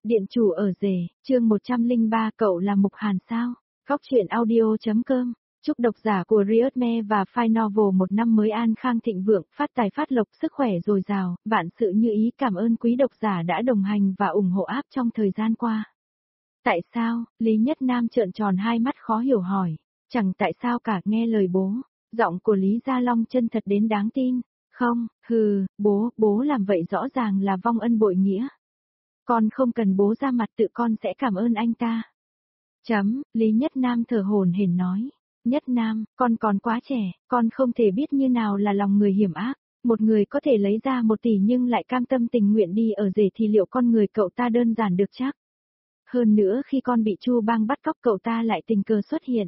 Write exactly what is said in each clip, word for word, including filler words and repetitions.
Điện chủ ở rể, chương một trăm lẻ ba cậu là Mục Hàn sao? Góc truyện audio.com. Chúc độc giả của Riotme và File Novel một năm mới an khang thịnh vượng, phát tài phát lộc, sức khỏe dồi dào, vạn sự như ý. Cảm ơn quý độc giả đã đồng hành và ủng hộ app trong thời gian qua. Tại sao? Lý Nhất Nam trợn tròn hai mắt khó hiểu hỏi. Chẳng tại sao cả, nghe lời bố. Giọng của Lý Gia Long chân thật đến đáng tin. Không, hừ, bố, bố làm vậy rõ ràng là vong ân bội nghĩa. Con không cần bố ra mặt, tự con sẽ cảm ơn anh ta. Chấm, Lý Nhất Nam thở hổn hển nói. Nhất Nam, con còn quá trẻ, con không thể biết như nào là lòng người hiểm ác. Một người có thể lấy ra một tỷ nhưng lại cam tâm tình nguyện đi ở rể thì liệu con người cậu ta đơn giản được chắc? Hơn nữa khi con bị Chu Bang bắt cóc cậu ta lại tình cờ xuất hiện.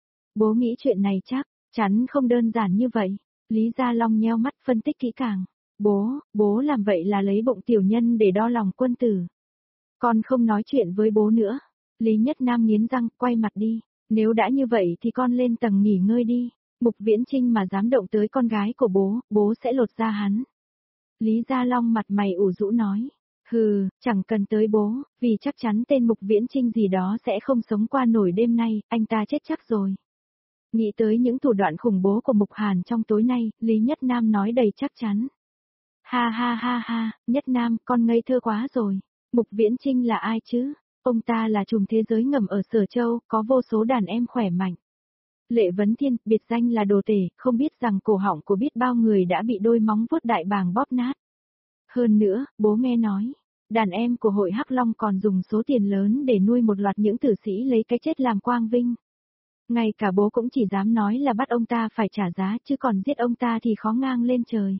Bố nghĩ chuyện này chắc chắn không đơn giản như vậy. Lý Gia Long nheo mắt phân tích kỹ càng. Bố, bố làm vậy là lấy bụng tiểu nhân để đo lòng quân tử. Con không nói chuyện với bố nữa. Lý Nhất Nam nghiến răng, quay mặt đi. Nếu đã như vậy thì con lên tầng nghỉ ngơi đi. Mục Viễn Chinh mà dám động tới con gái của bố, bố sẽ lột da hắn. Lý Gia Long mặt mày ủ rũ nói. Hừ, chẳng cần tới bố, vì chắc chắn tên Mục Viễn Chinh gì đó sẽ không sống qua nổi đêm nay, anh ta chết chắc rồi. Nghĩ tới những thủ đoạn khủng bố của Mục Hàn trong tối nay, Lý Nhất Nam nói đầy chắc chắn. Ha ha ha ha, Nhất Nam, con ngây thơ quá rồi. Mục Viễn Chinh là ai chứ? Ông ta là trùm thế giới ngầm ở Sở Châu, có vô số đàn em khỏe mạnh. Lệ Vấn Thiên, biệt danh là đồ tể, không biết rằng cổ họng của biết bao người đã bị đôi móng vuốt đại bàng bóp nát. Hơn nữa, bố nghe nói, đàn em của hội Hắc Long còn dùng số tiền lớn để nuôi một loạt những tử sĩ lấy cái chết làm quang vinh. Ngay cả bố cũng chỉ dám nói là bắt ông ta phải trả giá, chứ còn giết ông ta thì khó ngang lên trời.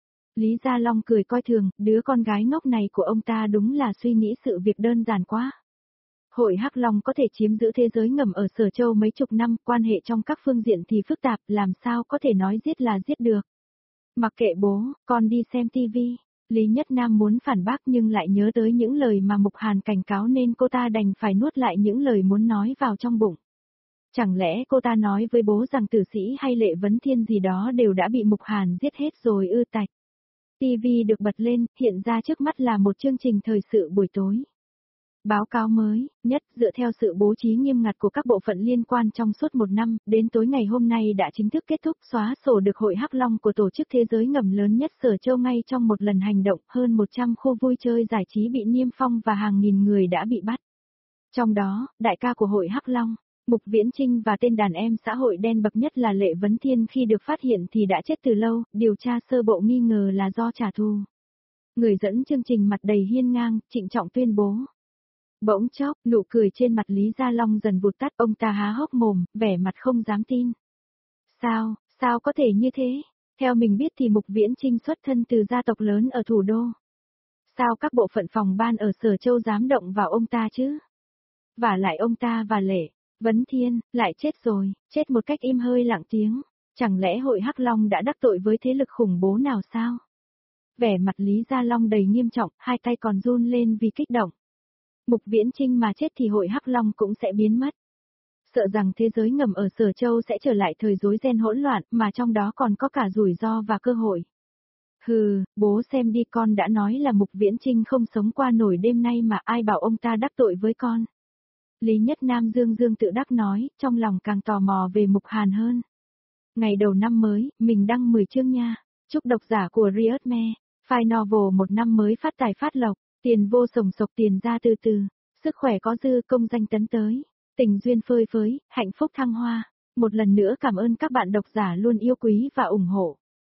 Lý Gia Long cười coi thường, đứa con gái ngốc này của ông ta đúng là suy nghĩ sự việc đơn giản quá. Hội Hắc Long có thể chiếm giữ thế giới ngầm ở Sở Châu mấy chục năm, quan hệ trong các phương diện thì phức tạp, làm sao có thể nói giết là giết được. Mặc kệ bố, con đi xem tivi. Lý Nhất Nam muốn phản bác nhưng lại nhớ tới những lời mà Mục Hàn cảnh cáo nên cô ta đành phải nuốt lại những lời muốn nói vào trong bụng. Chẳng lẽ cô ta nói với bố rằng tử sĩ hay Lệ Vấn Thiên gì đó đều đã bị Mục Hàn giết hết rồi ư? Tạch. ti vi được bật lên, hiện ra trước mắt là một chương trình thời sự buổi tối. Báo cáo mới, nhất, dựa theo sự bố trí nghiêm ngặt của các bộ phận liên quan trong suốt một năm, đến tối ngày hôm nay đã chính thức kết thúc xóa sổ được Hội Hắc Long của tổ chức thế giới ngầm lớn nhất Sở Châu ngay trong một lần hành động, hơn một trăm khu vui chơi giải trí bị niêm phong và hàng nghìn người đã bị bắt. Trong đó, đại ca của Hội Hắc Long, Mục Viễn Chinh và tên đàn em xã hội đen bậc nhất là Lệ Vấn Thiên khi được phát hiện thì đã chết từ lâu, điều tra sơ bộ nghi ngờ là do trả thù. Người dẫn chương trình mặt đầy hiên ngang, trịnh trọng tuyên bố. Bỗng chốc, nụ cười trên mặt Lý Gia Long dần vụt tắt, ông ta há hốc mồm, vẻ mặt không dám tin. Sao, sao có thể như thế? Theo mình biết thì Mục Viễn Chinh xuất thân từ gia tộc lớn ở thủ đô. Sao các bộ phận phòng ban ở Sở Châu dám động vào ông ta chứ? Và lại ông ta và Lệ Vấn Thiên, lại chết rồi, chết một cách im hơi lặng tiếng. Chẳng lẽ Hội Hắc Long đã đắc tội với thế lực khủng bố nào sao? Vẻ mặt Lý Gia Long đầy nghiêm trọng, hai tay còn run lên vì kích động. Mục Viễn Chinh mà chết thì Hội Hắc Long cũng sẽ biến mất. Sợ rằng thế giới ngầm ở Sở Châu sẽ trở lại thời rối ren hỗn loạn, mà trong đó còn có cả rủi ro và cơ hội. Hừ, bố xem đi, con đã nói là Mục Viễn Chinh không sống qua nổi đêm nay mà ai bảo ông ta đắc tội với con. Lý Nhất Nam dương dương tự đắc nói, trong lòng càng tò mò về Mục Hàn hơn. Ngày đầu năm mới, mình đăng mười chương nha. Chúc độc giả của Riotme, File Novel một năm mới phát tài phát lộc, tiền vô sồng sộc tiền ra từ từ, sức khỏe có dư, công danh tấn tới, tình duyên phơi phới, hạnh phúc thăng hoa. Một lần nữa cảm ơn các bạn độc giả luôn yêu quý và ủng hộ.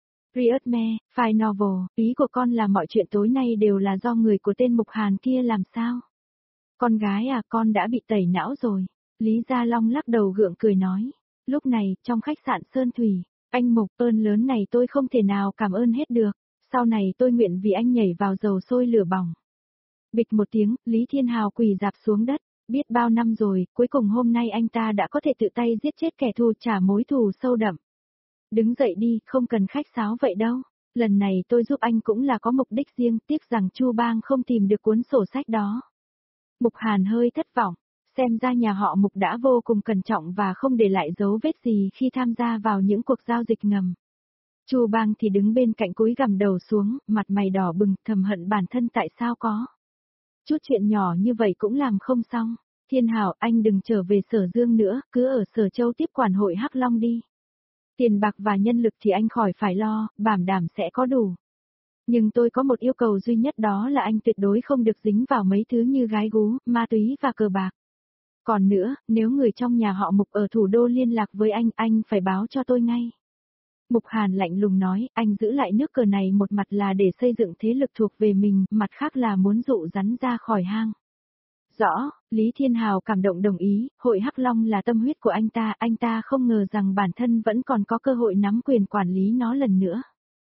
Riotme, File Novel, ý của con là mọi chuyện tối nay đều là do người của tên Mục Hàn kia làm sao? Con gái à, con đã bị tẩy não rồi. Lý Gia Long lắc đầu gượng cười nói. Lúc này, trong khách sạn Sơn Thủy, anh Mục, ơn lớn này tôi không thể nào cảm ơn hết được. Sau này tôi nguyện vì anh nhảy vào dầu sôi lửa bỏng. Bịch một tiếng, Lý Thiên Hào quỳ rạp xuống đất. Biết bao năm rồi, cuối cùng hôm nay anh ta đã có thể tự tay giết chết kẻ thù, trả mối thù sâu đậm. Đứng dậy đi, không cần khách sáo vậy đâu. Lần này tôi giúp anh cũng là có mục đích riêng, tiếc rằng Chu Bang không tìm được cuốn sổ sách đó. Mục Hàn hơi thất vọng, xem ra nhà họ Mục đã vô cùng cẩn trọng và không để lại dấu vết gì khi tham gia vào những cuộc giao dịch ngầm. Chu Bang thì đứng bên cạnh cúi gằm đầu xuống, mặt mày đỏ bừng, thầm hận bản thân tại sao có Chút chuyện nhỏ như vậy cũng làm không xong. Thiên Hảo, anh đừng trở về Sở Dương nữa, cứ ở Sở Châu tiếp quản hội Hắc Long đi. Tiền bạc và nhân lực thì anh khỏi phải lo, bảo đảm sẽ có đủ. Nhưng tôi có một yêu cầu duy nhất, đó là anh tuyệt đối không được dính vào mấy thứ như gái gú, ma túy và cờ bạc. Còn nữa, nếu người trong nhà họ Mục ở thủ đô liên lạc với anh, anh phải báo cho tôi ngay. Mục Hàn lạnh lùng nói, anh giữ lại nước cờ này một mặt là để xây dựng thế lực thuộc về mình, mặt khác là muốn dụ rắn ra khỏi hang. Rõ, Lý Thiên Hào cảm động đồng ý, hội Hắc Long là tâm huyết của anh ta, anh ta không ngờ rằng bản thân vẫn còn có cơ hội nắm quyền quản lý nó lần nữa.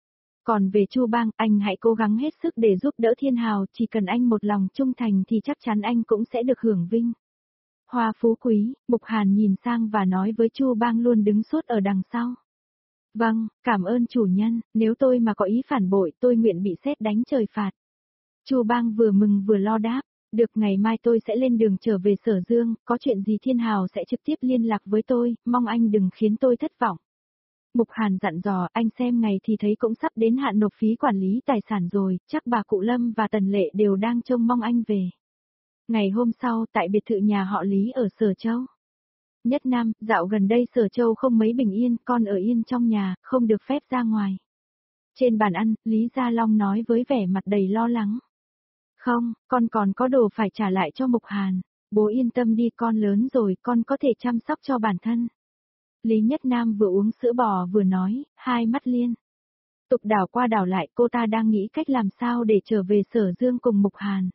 Còn về Chu Bang, anh hãy cố gắng hết sức để giúp đỡ Thiên Hào, chỉ cần anh một lòng trung thành thì chắc chắn anh cũng sẽ được hưởng vinh. Hoa phú quý, Mục Hàn nhìn sang và nói với Chu Bang luôn đứng suốt ở đằng sau. Vâng, cảm ơn chủ nhân, nếu tôi mà có ý phản bội tôi nguyện bị sét đánh trời phạt. Chu Bang vừa mừng vừa lo đáp, được, ngày mai tôi sẽ lên đường trở về Sở Dương, có chuyện gì Thiên Hào sẽ trực tiếp liên lạc với tôi, mong anh đừng khiến tôi thất vọng. Mục Hàn dặn dò, anh xem ngày thì thấy cũng sắp đến hạn nộp phí quản lý tài sản rồi, chắc bà cụ Lâm và Tần Lệ đều đang trông mong anh về. Ngày hôm sau, tại biệt thự nhà họ Lý ở Sở Châu. Nhất Nam, dạo gần đây Sở Châu không mấy bình yên, con ở yên trong nhà, không được phép ra ngoài. Trên bàn ăn, Lý Gia Long nói với vẻ mặt đầy lo lắng. Không, con còn có đồ phải trả lại cho Mục Hàn. Bố yên tâm đi, con lớn rồi, con có thể chăm sóc cho bản thân. Lý Nhất Nam vừa uống sữa bò vừa nói, hai mắt liên tục đảo qua đảo lại, cô ta đang nghĩ cách làm sao để trở về Sở Dương cùng Mục Hàn.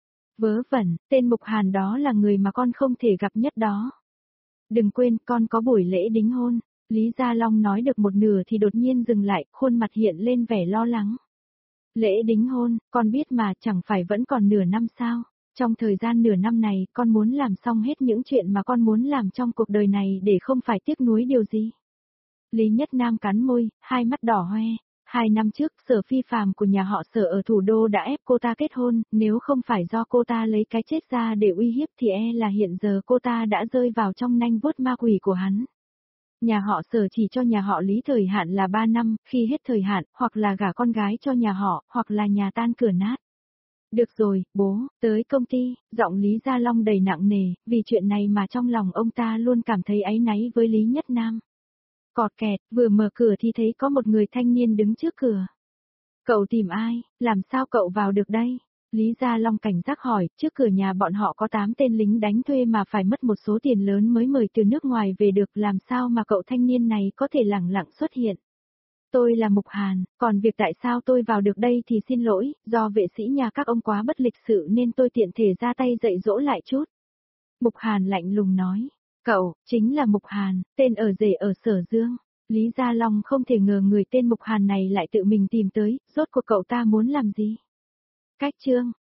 Vớ vẩn, tên Mục Hàn đó là người mà con không thể gặp nhất đó. Đừng quên, con có buổi lễ đính hôn. Lý Gia Long nói được một nửa thì đột nhiên dừng lại, khuôn mặt hiện lên vẻ lo lắng. Lễ đính hôn, con biết mà, chẳng phải vẫn còn nửa năm sao? Trong thời gian nửa năm này, con muốn làm xong hết những chuyện mà con muốn làm trong cuộc đời này để không phải tiếc nuối điều gì. Lý Nhất Nam cắn môi, hai mắt đỏ hoe. Hai năm trước, Sở Phi Phàm của nhà họ Sở ở thủ đô đã ép cô ta kết hôn, nếu không phải do cô ta lấy cái chết ra để uy hiếp thì e là hiện giờ cô ta đã rơi vào trong nanh vuốt ma quỷ của hắn. Nhà họ Sở chỉ cho nhà họ Lý thời hạn là ba năm, khi hết thời hạn, hoặc là gả con gái cho nhà họ, hoặc là nhà tan cửa nát. Được rồi, bố, tới công ty, giọng Lý Gia Long đầy nặng nề, vì chuyện này mà trong lòng ông ta luôn cảm thấy áy náy với Lý Nhất Nam. Cọt kẹt, vừa mở cửa thì thấy có một người thanh niên đứng trước cửa. Cậu tìm ai, làm sao cậu vào được đây? Lý Gia Long cảnh giác hỏi, trước cửa nhà bọn họ có tám tên lính đánh thuê mà phải mất một số tiền lớn mới mời từ nước ngoài về được, làm sao mà cậu thanh niên này có thể lẳng lặng xuất hiện? Tôi là Mục Hàn, còn việc tại sao tôi vào được đây thì xin lỗi, do vệ sĩ nhà các ông quá bất lịch sự nên tôi tiện thể ra tay dạy dỗ lại chút. Mục Hàn lạnh lùng nói, cậu, chính là Mục Hàn, tên ở rể ở Sở Dương. Lý Gia Long không thể ngờ người tên Mục Hàn này lại tự mình tìm tới, rốt cuộc cậu ta muốn làm gì? Cách chương